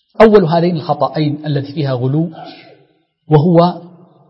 أول هذين الخطأين التي فيها غلو وهو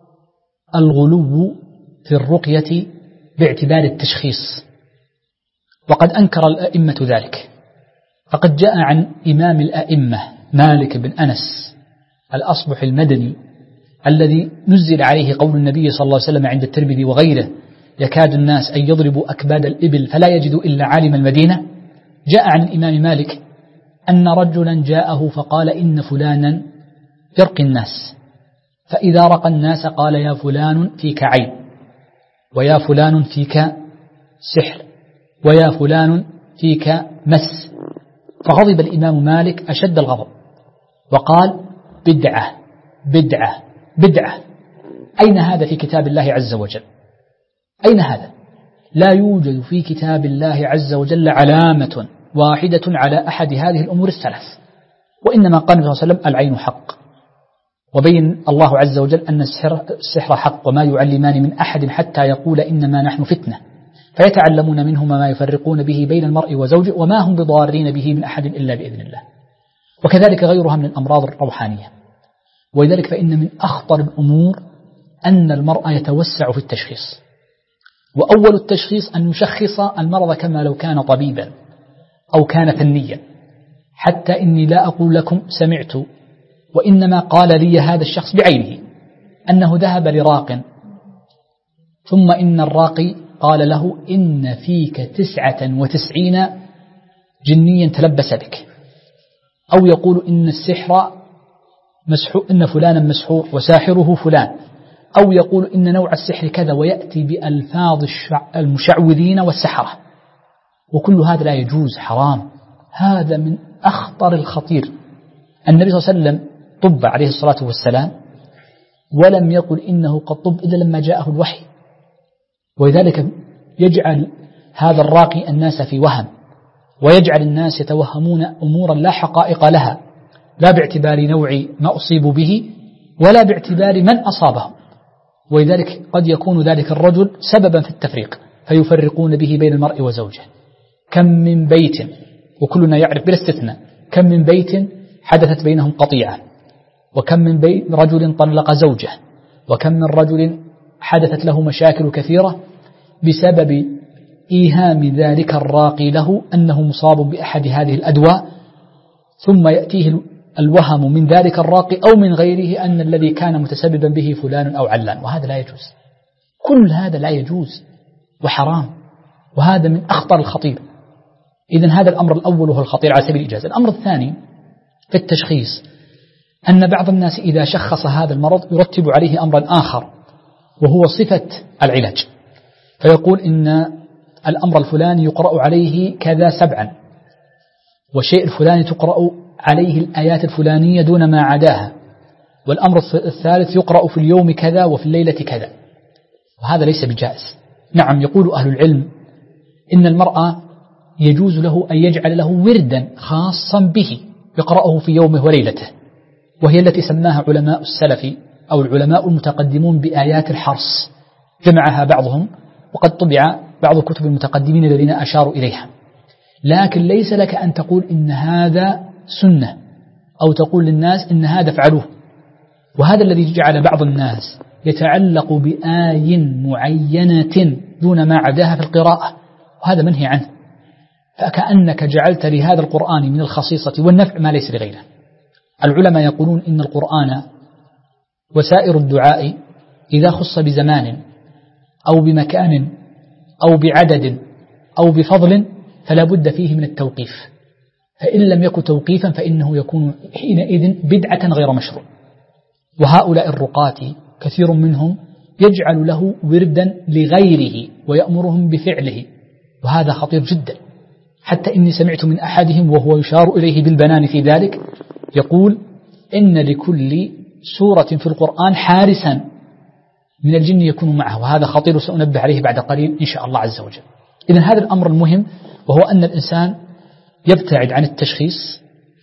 الغلو في الرقية باعتبار التشخيص، وقد أنكر الأئمة ذلك. فقد جاء عن إمام الأئمة مالك بن أنس الأصبح المدني الذي نزل عليه قول النبي صلى الله عليه وسلم عند الترمذي وغيره: يكاد الناس أن يضربوا أكباد الإبل فلا يجدوا إلا عالم المدينة. جاء عن الإمام مالك أن رجلا جاءه فقال: إن فلانا يرقي الناس، فإذا رقى الناس قال: يا فلان فيك عين، ويا فلان فيك سحر، ويا فلان فيك مس. فغضب الإمام مالك أشد الغضب وقال: بدعة بدعة بدعة. أين هذا في كتاب الله عز وجل؟ أين هذا؟ لا يوجد في كتاب الله عز وجل علامة واحدة على أحد هذه الأمور الثلاث، وإنما قال النبي صلى الله عليه وسلم: العين حق، وبين الله عز وجل أن السحر حق، وما يعلمان من أحد حتى يقول إنما نحن فتنة، فيتعلمون منهما ما يفرقون به بين المرء وزوجه وما هم بضارين به من أحد إلا بإذن الله. وكذلك غيرها من الأمراض الروحانية. ولذلك فإن من أخطر الأمور أن المرء يتوسع في التشخيص، وأول التشخيص أن يشخص المرض كما لو كان طبيبا أو كان فنيا، حتى إني لا أقول لكم سمعت، وإنما قال لي هذا الشخص بعينه أنه ذهب لراق، ثم إن الراقي قال له: إن فيك 99 جنيا تلبس بك، أو يقول إن السحر إن فلانا مسحور وساحره فلان، أو يقول إن نوع السحر كذا، ويأتي بألفاظ المشعوذين والسحرة. وكل هذا لا يجوز، حرام. هذا من أخطر الخطير. النبي صلى الله عليه وسلم طب عليه الصلاة والسلام، ولم يقل إنه قد طب إلا لما جاءه الوحي. ولذلك يجعل هذا الراقي الناس في وهم، ويجعل الناس يتوهمون أمورا لا حقائق لها، لا باعتبار نوع ما أصيبوا به ولا باعتبار من أصابهم. ولذلك قد يكون ذلك الرجل سببا في التفريق، فيفرقون به بين المرء وزوجه. كم من بيت، وكلنا يعرف بلا استثناء، كم من بيت حدثت بينهم قطيعة، وكم من رجل طلق زوجه، وكم من رجل حدثت له مشاكل كثيرة بسبب إيهام ذلك الراقي له أنه مصاب بأحد هذه الأدواء، ثم يأتيه الوهم من ذلك الراقي أو من غيره أن الذي كان متسببا به فلان أو علان، وهذا لا يجوز. كل هذا لا يجوز وحرام، وهذا من أخطر الخطير. إذن هذا الأمر الأول وهو الخطير على سبيل الإجازة. الأمر الثاني في التشخيص أن بعض الناس إذا شخص هذا المرض يرتب عليه أمرا آخر، وهو صفة العلاج، فيقول إن الأمر الفلاني يقرأ عليه كذا 7، والشيء الفلاني تقرأ عليه الآيات الفلانية دون ما عداها، والأمر الثالث يقرأ في اليوم كذا وفي الليلة كذا. وهذا ليس بجائز. نعم، يقول أهل العلم إن المرأة يجوز له أن يجعل له وردا خاصا به يقرأه في يومه وليلته، وهي التي سماها علماء السلف أو العلماء المتقدمون بآيات الحرص، جمعها بعضهم، وقد طبع بعض كتب المتقدمين الذين أشاروا إليها. لكن ليس لك أن تقول إن هذا سنة، أو تقول للناس إن هذا فعلوه. وهذا الذي جعل بعض الناس يتعلق بآي معينة دون ما عداها في القراءة، وهذا منهي عنه. فكأنك جعلت لهذا القرآن من الخصيصة والنفع ما ليس لغيره. العلماء يقولون إن القرآن وسائر الدعاء إذا خص بزمان أو بمكان أو بعدد أو بفضل فلا بد فيه من التوقيف، فإن لم يكن توقيفا فإنه يكون حينئذ بدعة غير مشروع. وهؤلاء الرقاة كثير منهم يجعل له وردا لغيره ويأمرهم بفعله، وهذا خطير جدا. حتى إني سمعت من أحدهم وهو يشار إليه بالبنان في ذلك يقول إن لكل سورة في القرآن حارسا من الجن يكون معه، وهذا خطير سأنبه عليه بعد قليل إن شاء الله عز وجل. إذن هذا الأمر المهم، وهو أن الإنسان يبتعد عن التشخيص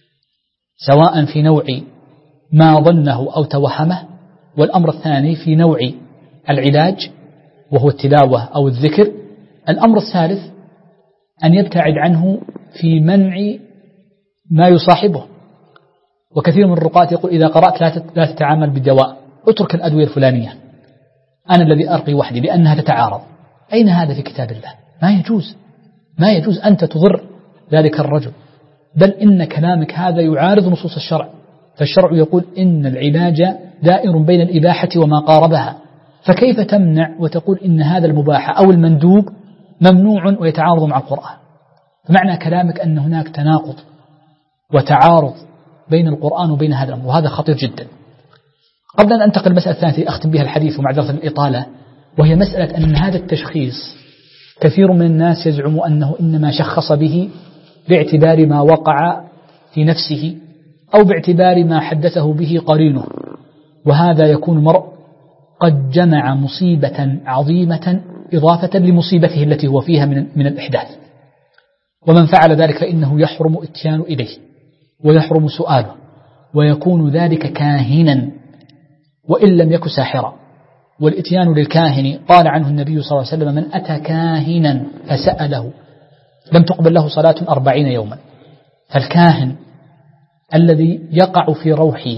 سواء في نوع ما ظنه أو توهمه، والأمر الثاني في نوع العلاج وهو التلاوة أو الذكر. الأمر الثالث أن يبتعد عنه في منع ما يصاحبه، وكثير من الرقاة يقول إذا قرأت لا تتعامل بالدواء، اترك الأدوية الفلانية، أنا الذي أرقي وحدي لأنها تتعارض. أين هذا في كتاب الله؟ ما يجوز أنت تضر ذلك الرجل، بل إن كلامك هذا يعارض نصوص الشرع، فالشرع يقول إن العلاج دائر بين الإباحة وما قاربها، فكيف تمنع وتقول إن هذا المباح أو المندوب ممنوع ويتعارض مع القرآن؟ فمعنى كلامك أن هناك تناقض وتعارض بين القرآن وبين هذا الأمر، وهذا خطير جدا. قبل أن أنتقل المسألة الثانية أختم بها الحديث ومعذرة الإطالة، وهي مسألة أن هذا التشخيص كثير من الناس يزعم أنه إنما شخص به باعتبار ما وقع في نفسه أو باعتبار ما حدثه به قرينه، وهذا يكون مرء قد جمع مصيبة عظيمة إضافة لمصيبته التي هو فيها من الإحداث. ومن فعل ذلك فإنه يحرم اتيان إليه ويحرم سؤاله، ويكون ذلك كاهنا وإن لم يكن ساحرا. والاتيان للكاهن قال عنه النبي صلى الله عليه وسلم: من أتى كاهنا فسأله لم تقبل له صلاة 40 يوما. فالكاهن الذي يقع في روعه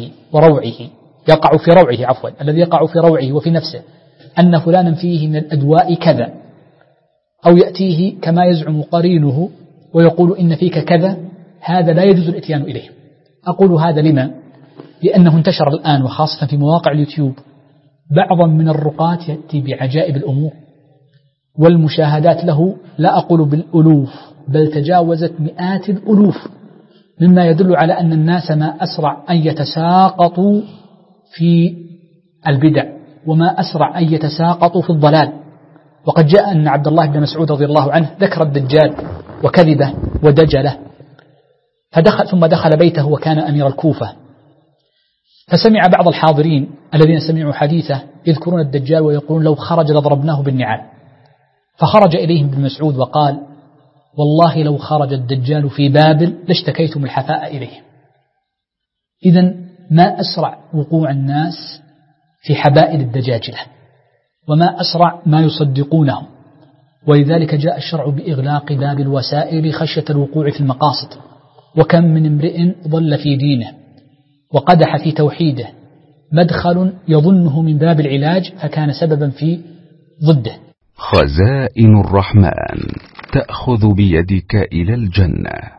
الذي يقع في روعه وفي نفسه أن فلانا فيه من الأدواء كذا، أو يأتيه كما يزعم قرينه ويقول إن فيك كذا، هذا لا يجوز الاتيان إليه. أقول هذا لما؟ لأنه انتشر الآن وخاصة في مواقع اليوتيوب بعضا من الرقاة يأتي بعجائب الأمور، والمشاهدات له لا أقول بالألوف بل تجاوزت مئات الألوف، مما يدل على أن الناس ما أسرع أن يتساقطوا في البدع وما أسرع أن يتساقطوا في الضلال. وقد جاء أن عبد الله بن مسعود رضي الله عنه ذكر الدجال وكذبه ودجله، ثم دخل بيته وكان أمير الكوفة، فسمع بعض الحاضرين الذين سمعوا حديثه يذكرون الدجال ويقولون لو خرج لضربناه بالنعال. فخرج إليهم ابن مسعود وقال: والله لو خرج الدجال في بابل لاشتكيتم الحفاء إليه. إذن ما أسرع وقوع الناس في حبائل الدجاجلة، وما أسرع ما يصدقونه، ولذلك جاء الشرع بإغلاق باب الوسائل خشية الوقوع في المقاصد. وكم من امرئ ضل في دينه وقدح في توحيده مدخل يظنه من باب العلاج فكان سببا في ضده. خزائن الرحمن تأخذ بيدك إلى الجنة.